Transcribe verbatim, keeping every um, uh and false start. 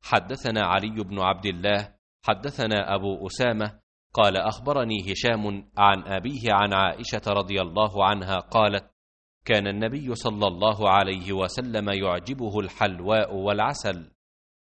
حدثنا علي بن عبد الله حدثنا أبو أسامة قال أخبرني هشام عن أبيه عن عائشة رضي الله عنها قالت: كان النبي صلى الله عليه وسلم يعجبه الحلواء والعسل.